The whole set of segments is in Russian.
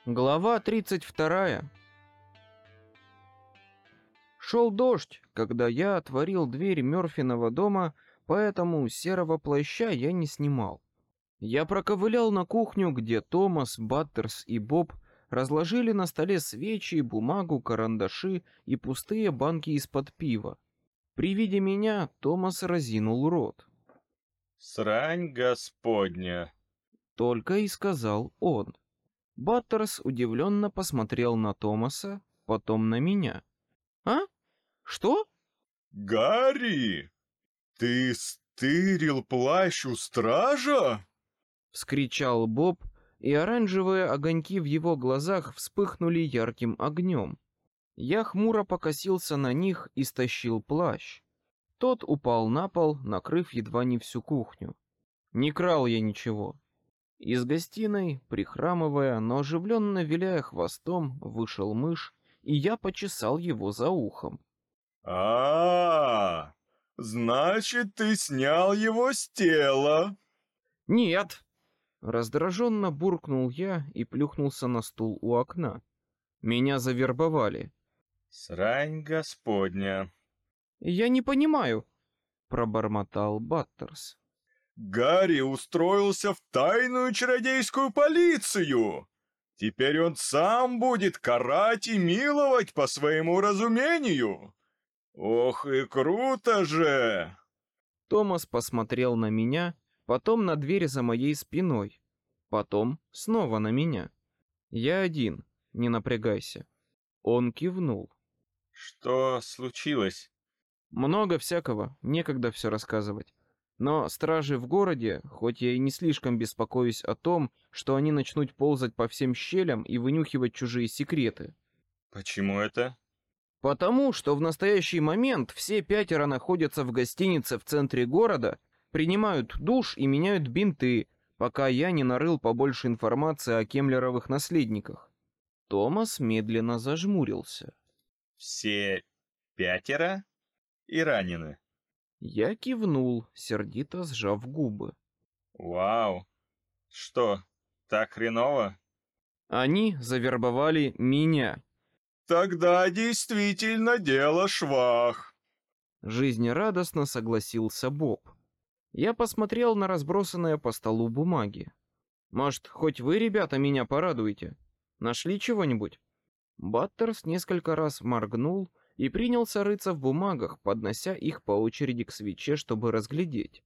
Глава 32. Шел дождь, когда я отворил дверь Мёрфиного дома, поэтому серого плаща я не снимал. Я проковылял на кухню, где Томас, Баттерс и Боб разложили на столе свечи, бумагу, карандаши и пустые банки из-под пива. При виде меня Томас разинул рот. «Срань господня!» — только и сказал он. Баттерс удивленно посмотрел на Томаса, потом на меня. «А? Что?» «Гарри, ты стырил плащ у стража?» — вскричал Боб, и оранжевые огоньки в его глазах вспыхнули ярким огнем. Я хмуро покосился на них и стащил плащ. Тот упал на пол, накрыв едва не всю кухню. Не крал я ничего. Из гостиной, прихрамывая, но оживленно виляя хвостом, вышел мышь, и я почесал его за ухом. Значит, ты снял его с тела!» «Нет!» — раздраженно буркнул я и плюхнулся на стул у окна. Меня завербовали. «Срань господня!» «Я не понимаю», — пробормотал Баттерс. «Гарри устроился в тайную чародейскую полицию! Теперь он сам будет карать и миловать по своему разумению! Ох и круто же!» Томас посмотрел на меня, потом на дверь за моей спиной, потом снова на меня. «Я один, не напрягайся». Он кивнул. «Что случилось?» «Много всякого, некогда все рассказывать. Но стражи в городе, хоть я и не слишком беспокоюсь о том, что они начнут ползать по всем щелям и вынюхивать чужие секреты». «Почему это?» «Потому что в настоящий момент все 5 находятся в гостинице в центре города, принимают душ и меняют бинты, пока я не нарыл побольше информации о Кемлеровых наследниках». Томас медленно зажмурился. «Все 5 и ранены?» Я кивнул, сердито сжав губы. «Вау! Что, так хреново?» Они завербовали меня. «Тогда действительно дело швах!» Жизнерадостно согласился Боб. Я посмотрел на разбросанные по столу бумаги. «Может, хоть вы, ребята, меня порадуете? Нашли чего-нибудь?» Баттерс несколько раз моргнул и принялся рыться в бумагах, поднося их по очереди к свече, чтобы разглядеть.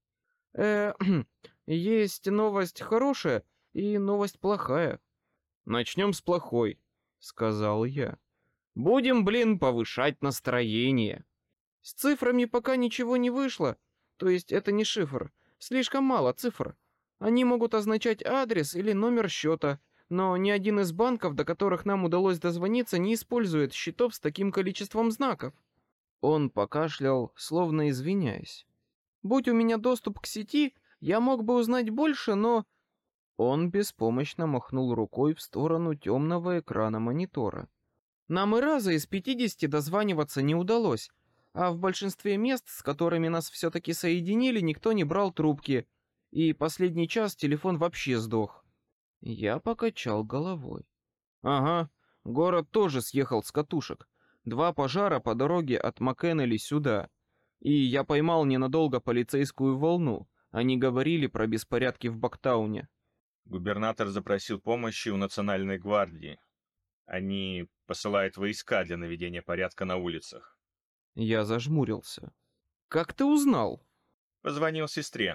Есть новость хорошая и новость плохая». «Начнем с плохой», — сказал я. «Будем, повышать настроение». С цифрами пока ничего не вышло, то есть это не шифр, слишком мало цифр. Они могут означать адрес или номер счета, но ни один из банков, до которых нам удалось дозвониться, не использует счетов с таким количеством знаков. Он покашлял, словно извиняясь. Будь у меня доступ к сети, я мог бы узнать больше, но... Он беспомощно махнул рукой в сторону темного экрана монитора. Нам и раза из 50 дозваниваться не удалось, а в большинстве мест, с которыми нас все-таки соединили, никто не брал трубки, и последний час телефон вообще сдох. Я покачал головой. Ага, город тоже съехал с катушек. 2 пожара по дороге от Маккеннелли сюда. И я поймал ненадолго полицейскую волну. Они говорили про беспорядки в Бактауне. Губернатор запросил помощи у Национальной гвардии. Они посылают войска для наведения порядка на улицах. Я зажмурился. «Как ты узнал?» Позвонил сестре.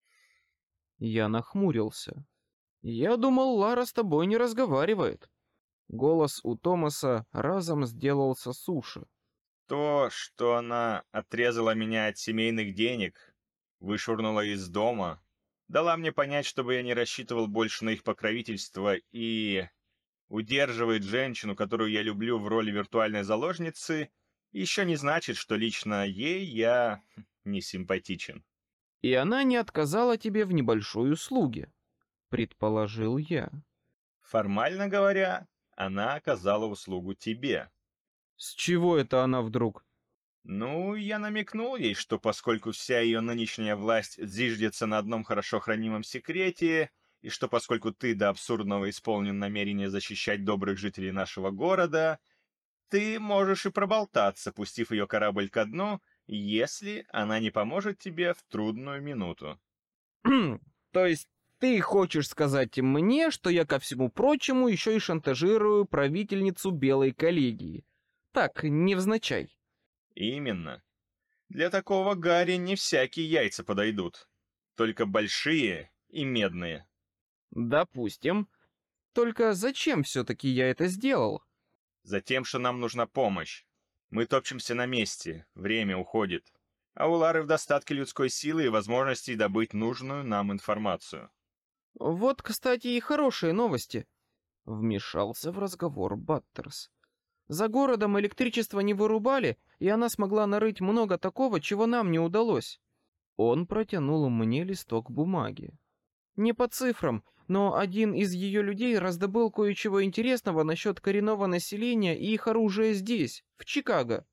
Я нахмурился. «Я думал, Лара с тобой не разговаривает». Голос у Томаса разом сделался суше. То, что она отрезала меня от семейных денег, вышвырнула из дома, дала мне понять, чтобы я не рассчитывал больше на их покровительство и удерживает женщину, которую я люблю, в роли виртуальной заложницы, еще не значит, что лично ей я не симпатичен. «И она не отказала тебе в небольшой услуге», — предположил я. Формально говоря, она оказала услугу тебе. «С чего это она вдруг?» Ну, я намекнул ей, что поскольку вся ее нынешняя власть зиждется на одном хорошо хранимом секрете, и что поскольку ты до абсурдного исполнен намерение защищать добрых жителей нашего города, ты можешь и проболтаться, пустив ее корабль ко дну, если она не поможет тебе в трудную минуту. То есть ты хочешь сказать мне, что я ко всему прочему еще и шантажирую правительницу Белой коллегии? Так, невзначай. Именно. Для такого Гарри не всякие яйца подойдут. Только большие и медные. Допустим. Только зачем все-таки я это сделал? Затем, что нам нужна помощь. Мы топчемся на месте, время уходит. А у Лары в достатке людской силы и возможностей добыть нужную нам информацию. Вот, кстати, и хорошие новости. Вмешался в разговор Баттерс. За городом электричество не вырубали, и она смогла нарыть много такого, чего нам не удалось. Он протянул мне листок бумаги. Не по цифрам, но один из ее людей раздобыл кое-чего интересного насчет коренного населения и их оружия здесь, в Чикаго.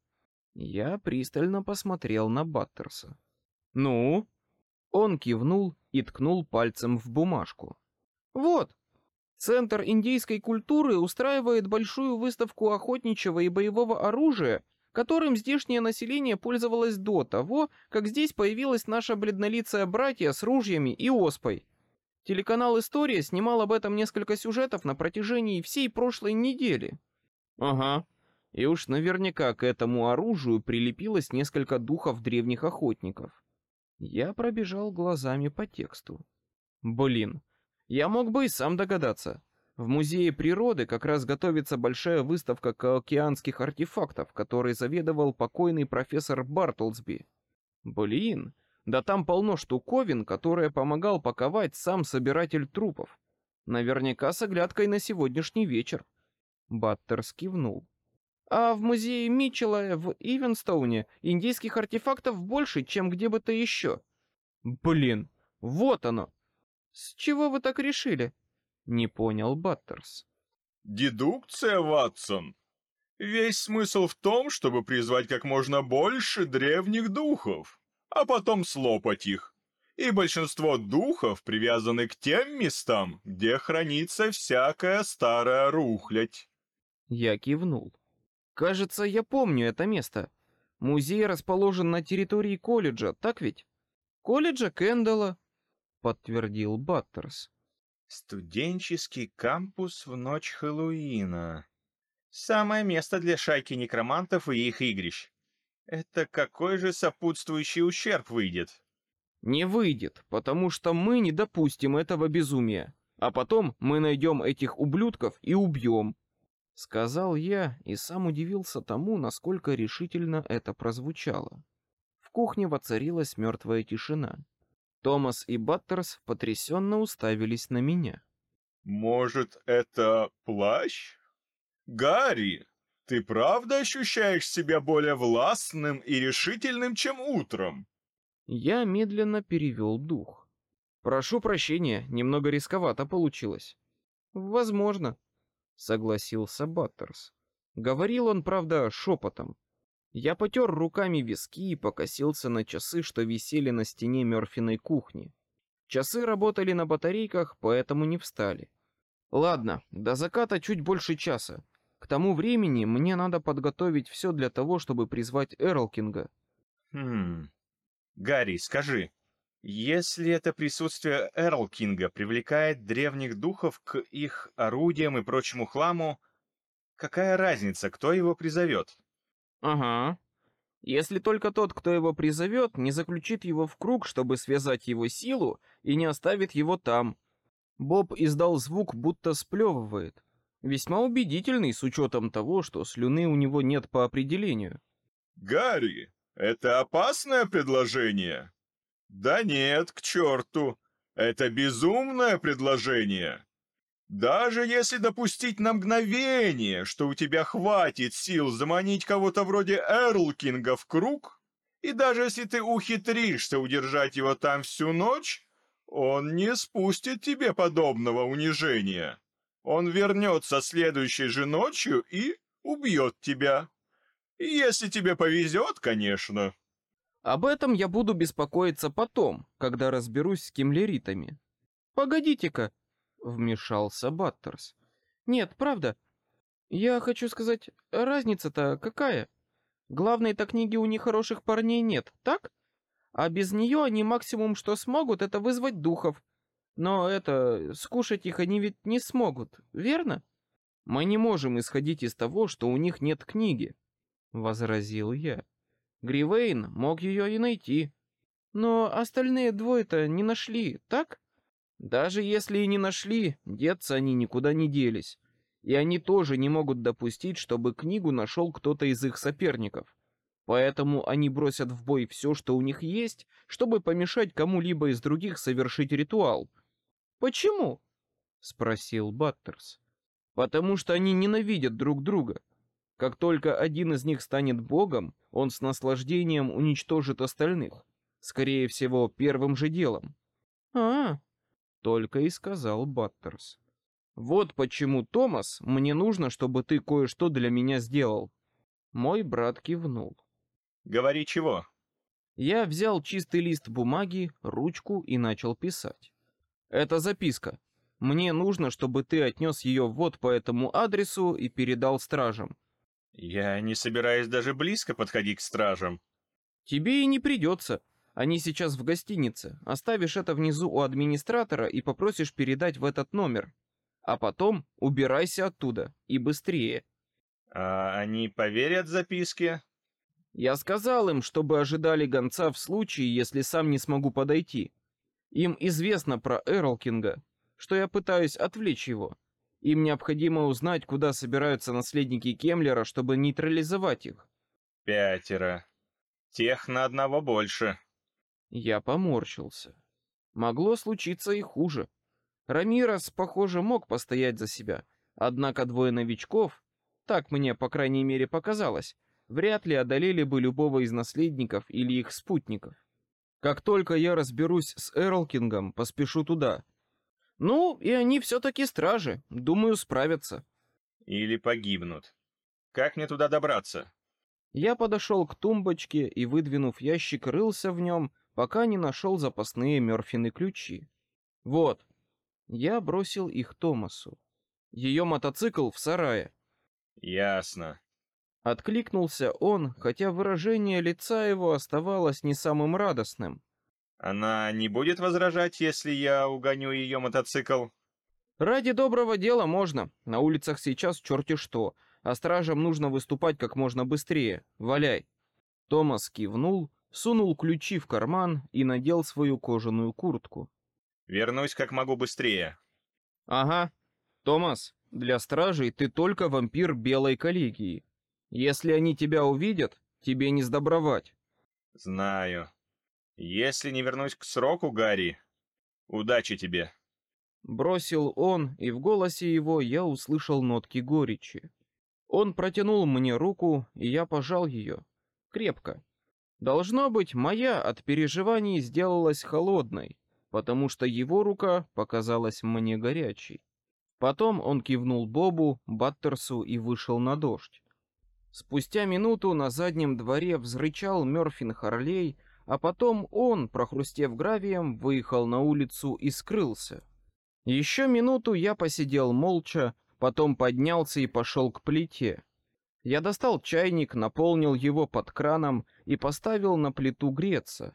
Я пристально посмотрел на Баттерса. «Ну?» Он кивнул и ткнул пальцем в бумажку. «Вот, Центр индейской культуры устраивает большую выставку охотничьего и боевого оружия, которым здешнее население пользовалось до того, как здесь появилась наша бледнолицая братья с ружьями и оспой. Телеканал «История» снимал об этом несколько сюжетов на протяжении всей прошлой недели. Ага. И уж наверняка к этому оружию прилепилось несколько духов древних охотников. Я пробежал глазами по тексту. Блин, я мог бы и сам догадаться. В Музее природы как раз готовится большая выставка океанских артефактов, которой заведовал покойный профессор Бартлсби. Блин, да там полно штуковин, которые помогал паковать сам собиратель трупов. Наверняка с оглядкой на сегодняшний вечер. Баттерс кивнул. А в музее Митчелла в Ивенстоуне индийских артефактов больше, чем где бы то еще. Блин, вот оно. С чего вы так решили? Не понял Баттерс. Дедукция, Ватсон. Весь смысл в том, чтобы призвать как можно больше древних духов, а потом слопать их. И большинство духов привязаны к тем местам, где хранится всякая старая рухлядь. Я кивнул. Кажется, я помню это место. Музей расположен на территории колледжа, так ведь? Колледжа Кендалла, подтвердил Баттерс. Студенческий кампус в ночь Хэллоуина. Самое место для шайки некромантов и их игрищ. Это какой же сопутствующий ущерб выйдет? Не выйдет, потому что мы не допустим этого безумия. А потом мы найдем этих ублюдков и убьем. Сказал я и сам удивился тому, насколько решительно это прозвучало. В кухне воцарилась мертвая тишина. Томас и Баттерс потрясенно уставились на меня. Может, это плащ? Гарри, ты правда ощущаешь себя более властным и решительным, чем утром? Я медленно перевел дух. Прошу прощения, немного рисковато получилось. Возможно, согласился Баттерс. Говорил он, правда, шепотом. Я потер руками виски и покосился на часы, что висели на стене Мёрфиной кухни. Часы работали на батарейках, поэтому не встали. Ладно, до заката чуть больше часа. К тому времени мне надо подготовить все для того, чтобы призвать Эрлкинга. Гарри, скажи, если это присутствие Эрлкинга привлекает древних духов к их орудиям и прочему хламу, какая разница, кто его призовет? Ага. Если только тот, кто его призовет, не заключит его в круг, чтобы связать его силу, и не оставит его там. Боб издал звук, будто сплевывает. Весьма убедительный, с учетом того, что слюны у него нет по определению. Гарри, это опасное предложение? Да нет, к черту. Это безумное предложение. Даже если допустить на мгновение, что у тебя хватит сил заманить кого-то вроде Эрлкинга в круг, и даже если ты ухитришься удержать его там всю ночь, он не спустит тебе подобного унижения. Он вернется следующей же ночью и убьет тебя. Если тебе повезет, конечно. Об этом я буду беспокоиться потом, когда разберусь с кимлеритами. Погодите-ка, Вмешался Баттерс. Нет, правда. Я хочу сказать, разница-то какая? Главной-то книги у них хороших парней нет, так? А без нее они максимум, что смогут, это вызвать духов. Но это, скушать их они ведь не смогут, верно? Мы не можем исходить из того, что у них нет книги, возразил я. Гривейн мог ее и найти. Но остальные двое-то не нашли, так? Даже если и не нашли, деться они никуда не делись. И они тоже не могут допустить, чтобы книгу нашел кто-то из их соперников. Поэтому они бросят в бой все, что у них есть, чтобы помешать кому-либо из других совершить ритуал. Почему? Спросил Баттерс. Потому что они ненавидят друг друга. Как только один из них станет богом, он с наслаждением уничтожит остальных. Скорее всего, первым же делом. Только и сказал Баттерс. Вот почему, Томас, мне нужно, чтобы ты кое-что для меня сделал. Мой брат кивнул. Говори чего? Я взял чистый лист бумаги, ручку и начал писать. Это записка. Мне нужно, чтобы ты отнес ее вот по этому адресу и передал стражам. Я не собираюсь даже близко подходить к стражам. Тебе и не придется. Они сейчас в гостинице. Оставишь это внизу у администратора и попросишь передать в этот номер. А потом убирайся оттуда. И быстрее. А они поверят записке? Я сказал им, чтобы ожидали гонца в случае, если сам не смогу подойти. Им известно про Эрлкинга, что я пытаюсь отвлечь его. Им необходимо узнать, куда собираются наследники Кемлера, чтобы нейтрализовать их. 5. Тех на одного больше. Я поморщился. Могло случиться и хуже. Рамирес, похоже, мог постоять за себя. Однако двое новичков, так мне, по крайней мере, показалось, вряд ли одолели бы любого из наследников или их спутников. Как только я разберусь с Эрлкингом, поспешу туда. Ну, и они все-таки стражи, думаю, справятся. Или погибнут. Как мне туда добраться? Я подошел к тумбочке и, выдвинув ящик, рылся в нем, пока не нашел запасные Мёрфины ключи. Вот. Я бросил их Томасу. Ее мотоцикл в сарае. Ясно. Откликнулся он, хотя выражение лица его оставалось не самым радостным. Она не будет возражать, если я угоню ее мотоцикл? Ради доброго дела можно. На улицах сейчас черти что, а стражам нужно выступать как можно быстрее. Валяй. Томас кивнул, сунул ключи в карман и надел свою кожаную куртку. Вернусь как могу быстрее. Ага. Томас, для стражей ты только вампир Белой коллегии. Если они тебя увидят, тебе не сдобровать. Знаю. Если не вернусь к сроку, Гарри, удачи тебе. Бросил он, и в голосе его я услышал нотки горечи. Он протянул мне руку, и я пожал ее. Крепко. Должно быть, моя от переживаний сделалась холодной, потому что его рука показалась мне горячей. Потом он кивнул Бобу, Баттерсу и вышел на дождь. Спустя минуту на заднем дворе взрычал Мёрфин Харлей, а потом он, прохрустев гравием, выехал на улицу и скрылся. Еще минуту я посидел молча, потом поднялся и пошел к плите. Я достал чайник, наполнил его под краном и поставил на плиту греться.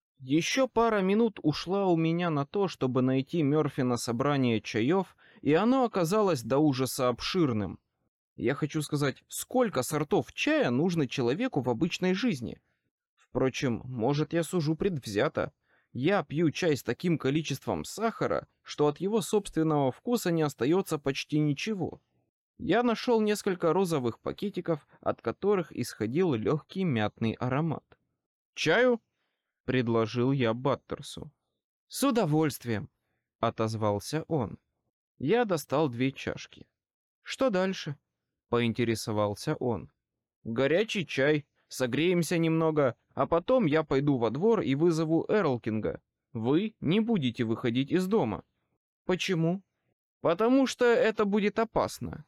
Еще пара минут ушла у меня на то, чтобы найти Мёрфина собрание чаев, и оно оказалось до ужаса обширным. Я хочу сказать, сколько сортов чая нужно человеку в обычной жизни? Впрочем, может, я сужу предвзято. Я пью чай с таким количеством сахара, что от его собственного вкуса не остается почти ничего. Я нашел несколько розовых пакетиков, от которых исходил легкий мятный аромат. «Чаю?» — предложил я Баттерсу. «С удовольствием», — отозвался он. Я достал 2 чашки. «Что дальше?» — поинтересовался он. «Горячий чай, согреемся немного, а потом я пойду во двор и вызову Эрлкинга. Вы не будете выходить из дома». «Почему?» «Потому что это будет опасно».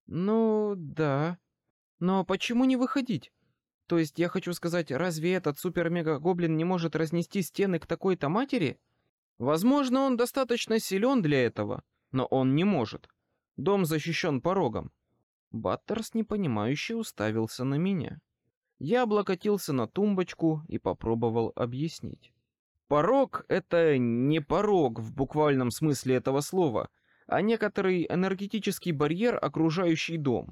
«Ну, да. Но почему не выходить? То есть, я хочу сказать, разве этот супер-мега-гоблин не может разнести стены к такой-то матери? Возможно, он достаточно силен для этого, Но он не может. Дом защищен порогом. Баттерс непонимающе уставился на меня. Я облокотился на тумбочку и попробовал объяснить. Порог — это не порог в буквальном смысле этого слова, а некоторый энергетический барьер, окружающий дом.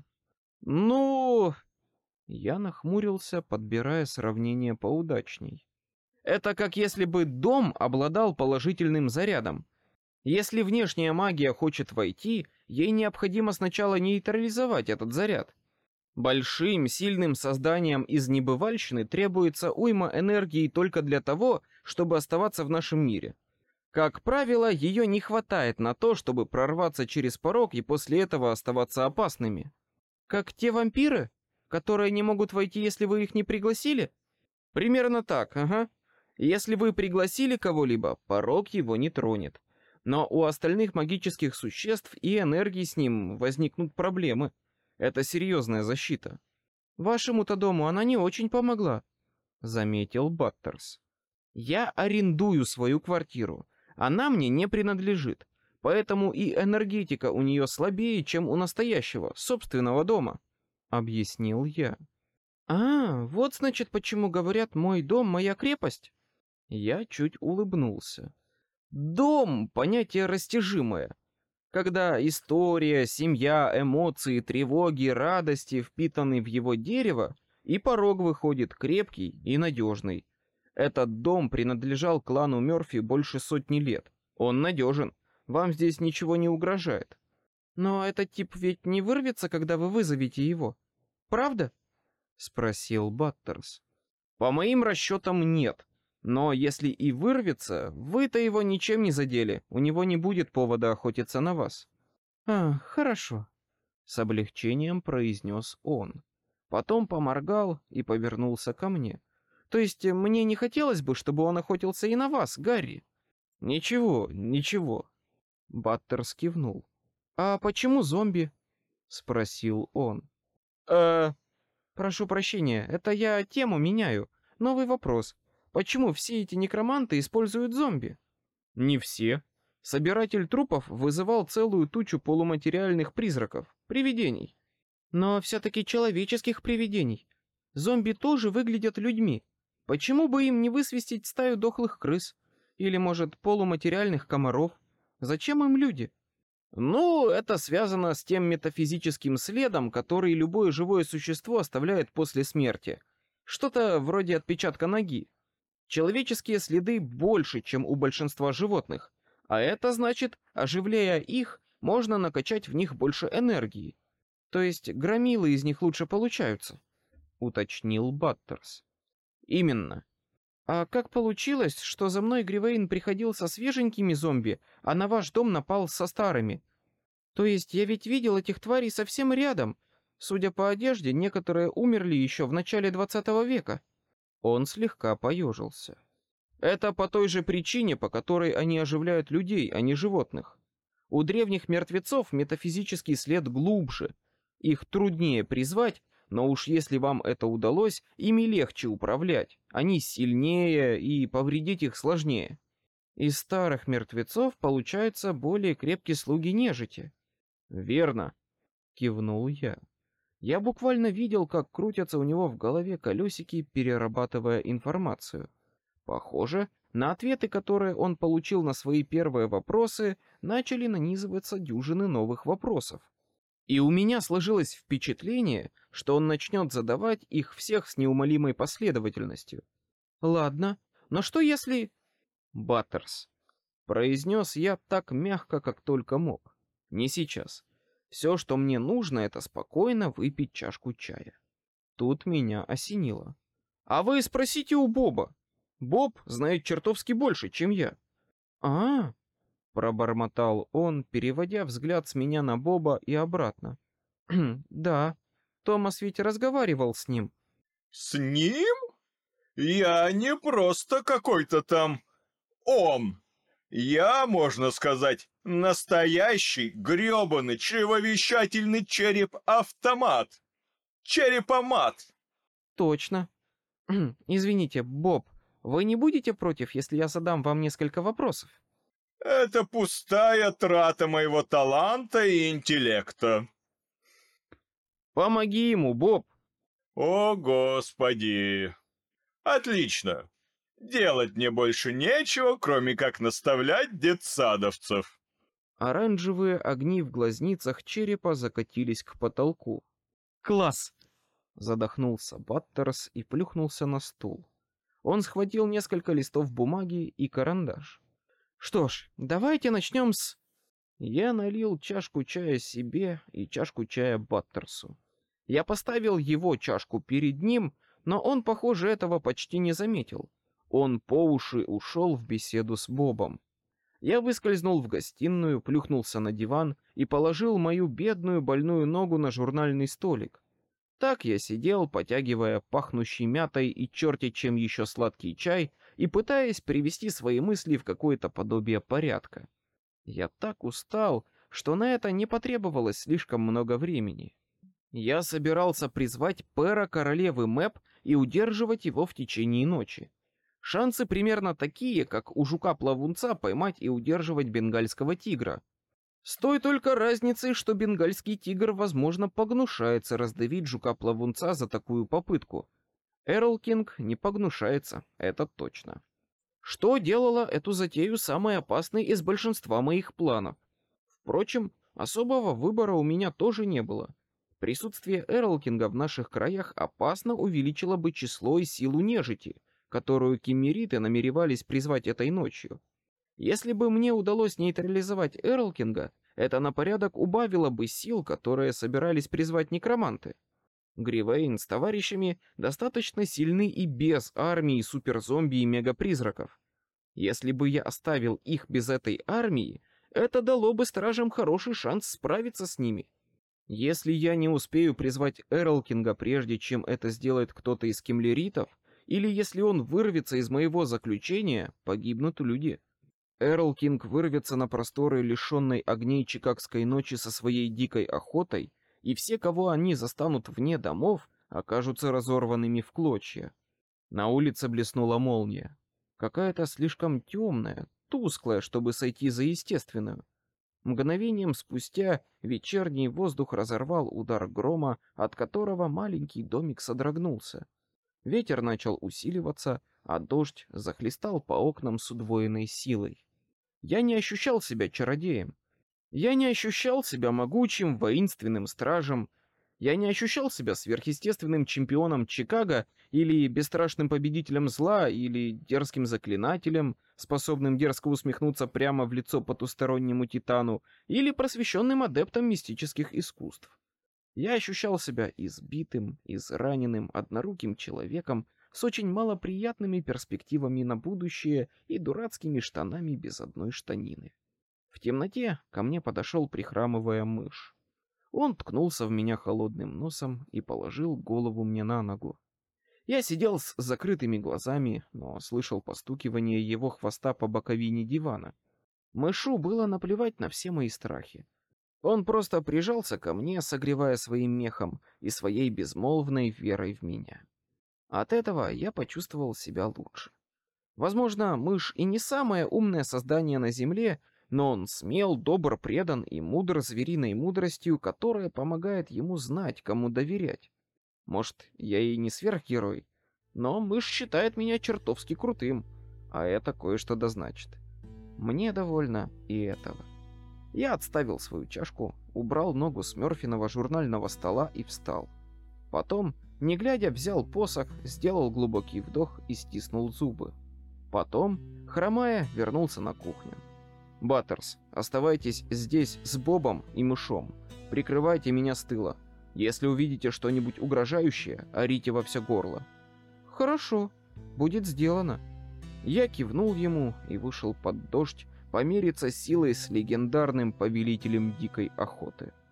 Ну, я нахмурился, подбирая сравнение поудачней. Это как если бы дом обладал положительным зарядом. Если внешняя магия хочет войти, ей необходимо сначала нейтрализовать этот заряд. Большим, сильным созданиям из небывальщины требуется уйма энергии только для того, чтобы оставаться в нашем мире. Как правило, ее не хватает на то, чтобы прорваться через порог и после этого оставаться опасными. Как те вампиры, которые не могут войти, если вы их не пригласили? Примерно так, ага. Если вы пригласили кого-либо, порог его не тронет. Но у остальных магических существ и энергии с ним возникнут проблемы. Это серьезная защита. Вашему-то дому она не очень помогла, заметил Баттерс. Я арендую свою квартиру. Она мне не принадлежит. Поэтому и энергетика у нее слабее, чем у настоящего, собственного дома, объяснил я. Вот значит, почему говорят: мой дом — моя крепость. Я чуть улыбнулся. Дом — понятие растяжимое. Когда история, семья, эмоции, тревоги, радости впитаны в его дерево, и порог выходит крепкий и надежный. Этот дом принадлежал клану Мёрфи больше сотни лет. Он надежен. Вам здесь ничего не угрожает. Но этот тип ведь не вырвется, когда вы вызовете его. Правда? Спросил Баттерс. По моим расчетам, нет. Но если и вырвется, вы-то его ничем не задели, у него не будет повода охотиться на вас. Хорошо, с облегчением произнес он. Потом поморгал и повернулся ко мне. То есть мне не хотелось бы, чтобы он охотился и на вас, Гарри? Ничего, ничего. Баттерс кивнул. А почему зомби? Спросил он. Прошу прощения, это я тему меняю. Новый вопрос. Почему все эти некроманты используют зомби? Не все. Собиратель трупов вызывал целую тучу полуматериальных призраков, привидений. Но все-таки человеческих привидений. Зомби тоже выглядят людьми. Почему бы им не высвистить стаю дохлых крыс? Или, может, полуматериальных комаров? Зачем им люди? Ну, это связано с тем метафизическим следом, который любое живое существо оставляет после смерти. Что-то вроде отпечатка ноги. Человеческие следы больше, чем у большинства животных, а это значит, оживляя их, можно накачать в них больше энергии. То есть громилы из них лучше получаются, уточнил Баттерс. Именно. А как получилось, что за мной Гривейн приходил со свеженькими зомби, а на ваш дом напал со старыми? То есть я ведь видел этих тварей совсем рядом. Судя по одежде, некоторые умерли еще в начале 20 века. Он слегка поежился. Это по той же причине, по которой они оживляют людей, а не животных. У древних мертвецов метафизический след глубже. Их труднее призвать, но уж если вам это удалось, ими легче управлять. Они сильнее, и повредить их сложнее. Из старых мертвецов получаются более крепкие слуги нежити. Верно, кивнул я. Я буквально видел, как крутятся у него в голове колесики, перерабатывая информацию. Похоже, на ответы, которые он получил на свои первые вопросы, начали нанизываться дюжины новых вопросов. И у меня сложилось впечатление, что он начнет задавать их всех с неумолимой последовательностью. Ладно, но что если... Баттерс, произнес я так мягко, как только мог. Не сейчас. Все, что мне нужно, это спокойно выпить чашку чая. Тут меня осенило. А вы спросите у Боба. Боб знает чертовски больше, чем я. Пробормотал он, переводя взгляд с меня на Боба и обратно. Да, Томас ведь разговаривал с ним. С ним? Я не просто какой-то там он. Я, можно сказать, настоящий грёбаный чревовещательный череп-автомат. Черепомат. Точно. Извините, Боб, вы не будете против, если я задам вам несколько вопросов? Это пустая трата моего таланта и интеллекта. Помоги ему, Боб. О, Господи. Отлично. Делать мне больше нечего, кроме как наставлять детсадовцев. Оранжевые огни в глазницах черепа закатились к потолку. Класс! Задохнулся Баттерс и плюхнулся на стул. Он схватил несколько листов бумаги и карандаш. Что ж, давайте начнем с... Я налил чашку чая себе и чашку чая Баттерсу. Я поставил его чашку перед ним, но он, похоже, этого почти не заметил. Он по уши ушел в беседу с Бобом. Я выскользнул в гостиную, плюхнулся на диван и положил мою бедную больную ногу на журнальный столик. Так я сидел, потягивая пахнущий мятой и черти чем еще сладкий чай и пытаясь привести свои мысли в какое-то подобие порядка. Я так устал, что на это не потребовалось слишком много времени. Я собирался призвать пэра королевы Мэп и удерживать его в течение ночи. Шансы примерно такие, как у жука-плавунца поймать и удерживать бенгальского тигра. С той только разницей, что бенгальский тигр, возможно, погнушается раздавить жука-плавунца за такую попытку. Эрл Кинг не погнушается, это точно. Что делало эту затею самой опасной из большинства моих планов? Впрочем, особого выбора у меня тоже не было. Присутствие Эрл Кинга в наших краях опасно увеличило бы число и силу нежити, которую киммериты намеревались призвать этой ночью. Если бы мне удалось нейтрализовать Эрл Кинга, это на порядок убавило бы сил, которые собирались призвать некроманты. Гривейн с товарищами достаточно сильны и без армии суперзомби и мегапризраков. Если бы я оставил их без этой армии, это дало бы стражам хороший шанс справиться с ними. Если я не успею призвать Эрл Кинга прежде, чем это сделает кто-то из киммеритов, или если он вырвется из моего заключения, погибнут люди. Эрл Кинг вырвется на просторы лишенной огней Чикагской ночи со своей дикой охотой, и все, кого они застанут вне домов, окажутся разорванными в клочья. На улице блеснула молния. Какая-то слишком темная, тусклая, чтобы сойти за естественную. Мгновением спустя вечерний воздух разорвал удар грома, от которого маленький домик содрогнулся. Ветер начал усиливаться, а дождь захлестал по окнам с удвоенной силой. Я не ощущал себя чародеем. Я не ощущал себя могучим воинственным стражем. Я не ощущал себя сверхъестественным чемпионом Чикаго или бесстрашным победителем зла или дерзким заклинателем, способным дерзко усмехнуться прямо в лицо потустороннему титану, или просвещенным адептом мистических искусств. Я ощущал себя избитым, израненным, одноруким человеком с очень малоприятными перспективами на будущее и дурацкими штанами без одной штанины. В темноте ко мне подошел, прихрамывая, мышь. Он ткнулся в меня холодным носом и положил голову мне на ногу. Я сидел с закрытыми глазами, но слышал постукивание его хвоста по боковине дивана. Мышу было наплевать на все мои страхи. Он просто прижался ко мне, согревая своим мехом и своей безмолвной верой в меня. От этого я почувствовал себя лучше. Возможно, мышь и не самое умное создание на земле, но он смел, добр, предан и мудр звериной мудростью, которая помогает ему знать, кому доверять. Может, я и не сверхгерой, но мышь считает меня чертовски крутым, а это кое-что дозначит. Мне довольно и этого. Я отставил свою чашку, убрал ногу с Мёрфиного журнального стола и встал. Потом, не глядя, взял посох, сделал глубокий вдох и стиснул зубы. Потом, хромая, вернулся на кухню. «Баттерс, оставайтесь здесь с Бобом и мышом. Прикрывайте меня с тыла. Если увидите что-нибудь угрожающее, орите во все горло». «Хорошо, будет сделано». Я кивнул ему и вышел под дождь помериться силой с легендарным повелителем дикой охоты.